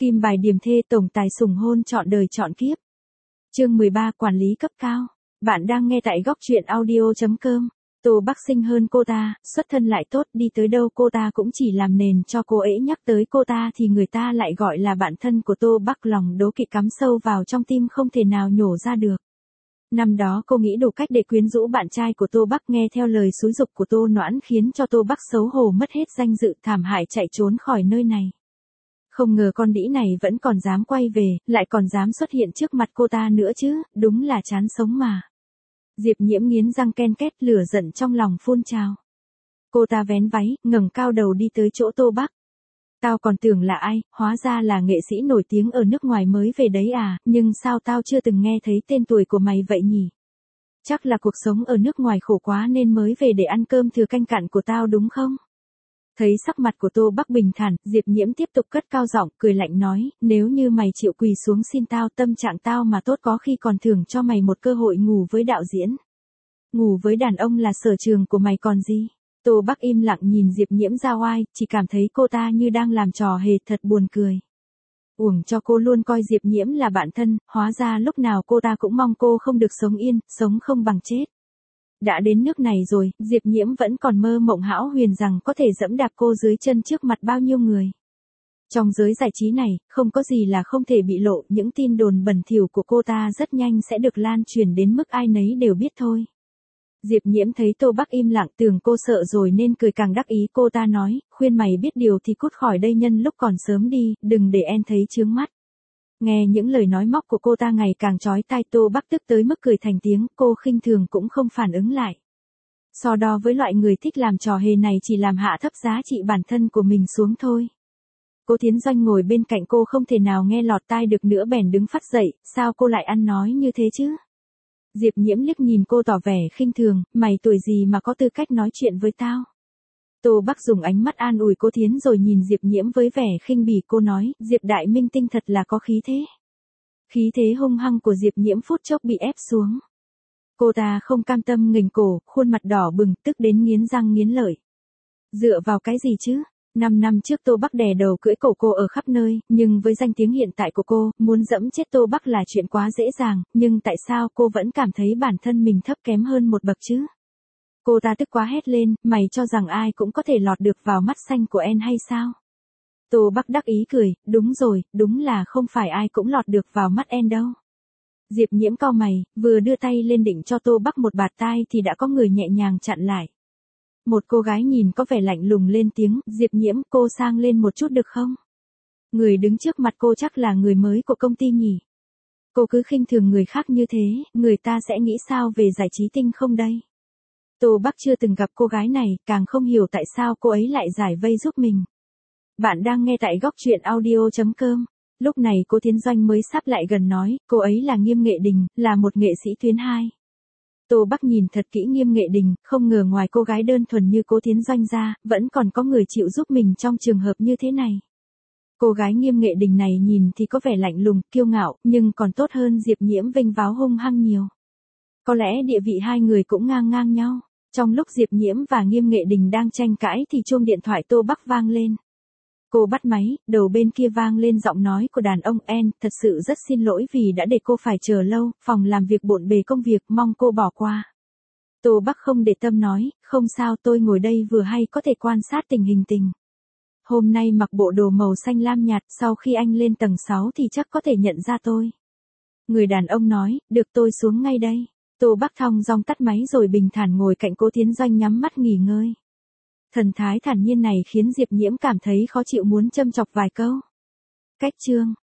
Kim bài điểm thê tổng tài sủng hôn trọn đời trọn kiếp. Chương 13 quản lý cấp cao. Bạn đang nghe tại góc truyện audio.com. Tô Bắc xinh hơn cô ta, xuất thân lại tốt, đi tới đâu cô ta cũng chỉ làm nền cho cô ấy, nhắc tới cô ta thì người ta lại gọi là bạn thân của Tô Bắc, lòng đố kỵ cắm sâu vào trong tim không thể nào nhổ ra được. Năm đó cô nghĩ đủ cách để quyến rũ bạn trai của Tô Bắc, nghe theo lời xúi giục của Tô Noãn khiến cho Tô Bắc xấu hổ mất hết danh dự, thảm hại chạy trốn khỏi nơi này. Không ngờ con đĩ này vẫn còn dám quay về, lại còn dám xuất hiện trước mặt cô ta nữa chứ, đúng là chán sống mà. Diệp Nhiễm nghiến răng ken két, lửa giận trong lòng phun trào. Cô ta vén váy, ngẩng cao đầu đi tới chỗ Tô Bắc. Tao còn tưởng là ai, hóa ra là nghệ sĩ nổi tiếng ở nước ngoài mới về đấy à, nhưng sao tao chưa từng nghe thấy tên tuổi của mày vậy nhỉ? Chắc là cuộc sống ở nước ngoài khổ quá nên mới về để ăn cơm thừa canh cặn của tao đúng không? Thấy sắc mặt của Tô Bắc bình thản, Diệp Nhiễm tiếp tục cất cao giọng, cười lạnh nói, nếu như mày chịu quỳ xuống xin tao, tâm trạng tao mà tốt có khi còn thưởng cho mày một cơ hội ngủ với đạo diễn. Ngủ với đàn ông là sở trường của mày còn gì? Tô Bắc im lặng nhìn Diệp Nhiễm ra oai, chỉ cảm thấy cô ta như đang làm trò hề, thật buồn cười. Uổng cho cô luôn coi Diệp Nhiễm là bạn thân, hóa ra lúc nào cô ta cũng mong cô không được sống yên, sống không bằng chết. Đã đến nước này rồi, Diệp Nhiễm vẫn còn mơ mộng hão huyền rằng có thể dẫm đạp cô dưới chân trước mặt bao nhiêu người. Trong giới giải trí này, không có gì là không thể bị lộ, những tin đồn bẩn thỉu của cô ta rất nhanh sẽ được lan truyền đến mức ai nấy đều biết thôi. Diệp Nhiễm thấy Tô Bắc im lặng, tưởng cô sợ rồi nên cười càng đắc ý, cô ta nói, khuyên mày biết điều thì cút khỏi đây nhân lúc còn sớm đi, đừng để em thấy chướng mắt. Nghe những lời nói móc của cô ta ngày càng chói tai, Tô Bắc tức tới mức cười thành tiếng, cô khinh thường cũng không phản ứng lại. So đo với loại người thích làm trò hề này chỉ làm hạ thấp giá trị bản thân của mình xuống thôi. Cố Thiến Doanh ngồi bên cạnh cô không thể nào nghe lọt tai được nữa, bèn đứng phắt dậy, sao cô lại ăn nói như thế chứ? Diệp Nhiễm liếc nhìn cô tỏ vẻ khinh thường, mày tuổi gì mà có tư cách nói chuyện với tao? Tô Bắc dùng ánh mắt an ủi cô Thiến rồi nhìn Diệp Nhiễm với vẻ khinh bỉ, cô nói, Diệp đại minh tinh thật là có khí thế. Khí thế hung hăng của Diệp Nhiễm phút chốc bị ép xuống. Cô ta không cam tâm nghềnh cổ, khuôn mặt đỏ bừng, tức đến nghiến răng nghiến lợi. Dựa vào cái gì chứ? 5 năm trước Tô Bắc đè đầu cưỡi cổ cô ở khắp nơi, nhưng với danh tiếng hiện tại của cô, muốn dẫm chết Tô Bắc là chuyện quá dễ dàng, nhưng tại sao cô vẫn cảm thấy bản thân mình thấp kém hơn một bậc chứ? Cô ta tức quá hét lên, mày cho rằng ai cũng có thể lọt được vào mắt xanh của em hay sao? Tô Bắc đắc ý cười, đúng rồi, đúng là không phải ai cũng lọt được vào mắt em đâu. Diệp Nhiễm cau mày, vừa đưa tay lên định cho Tô Bắc một bạt tai thì đã có người nhẹ nhàng chặn lại. Một cô gái nhìn có vẻ lạnh lùng lên tiếng, Diệp Nhiễm, cô sang lên một chút được không? Người đứng trước mặt cô chắc là người mới của công ty nhỉ? Cô cứ khinh thường người khác như thế, người ta sẽ nghĩ sao về giải trí tinh không đây? Tô Bắc chưa từng gặp cô gái này, càng không hiểu tại sao cô ấy lại giải vây giúp mình. Bạn đang nghe tại góc truyện audio.com. Lúc này Cố Thiến Doanh mới sắp lại gần nói, cô ấy là Nghiêm Nghệ Đình, là một nghệ sĩ tuyến 2. Tô Bắc nhìn thật kỹ Nghiêm Nghệ Đình, không ngờ ngoài cô gái đơn thuần như Cố Thiến Doanh ra, vẫn còn có người chịu giúp mình trong trường hợp như thế này. Cô gái Nghiêm Nghệ Đình này nhìn thì có vẻ lạnh lùng, kiêu ngạo, nhưng còn tốt hơn Diệp Nhiễm vênh váo hung hăng nhiều. Có lẽ địa vị hai người cũng ngang ngang nhau. Trong lúc Diệp Nhiễm và Nghiêm Nghệ Đình đang tranh cãi thì chuông điện thoại Tô Bắc vang lên. Cô bắt máy, đầu bên kia vang lên giọng nói của đàn ông, thật sự rất xin lỗi vì đã để cô phải chờ lâu, phòng làm việc bộn bề công việc, mong cô bỏ qua. Tô Bắc không để tâm nói, không sao, tôi ngồi đây vừa hay có thể quan sát tình hình tình. Hôm nay mặc bộ đồ màu xanh lam nhạt, sau khi anh lên tầng 6 thì chắc có thể nhận ra tôi. Người đàn ông nói, được, tôi xuống ngay đây. Tô Bắc thong dong tắt máy rồi bình thản ngồi cạnh Cố Thiến Doanh nhắm mắt nghỉ ngơi. Thần thái thản nhiên này khiến Diệp Nhiễm cảm thấy khó chịu, muốn châm chọc vài câu. Cách chương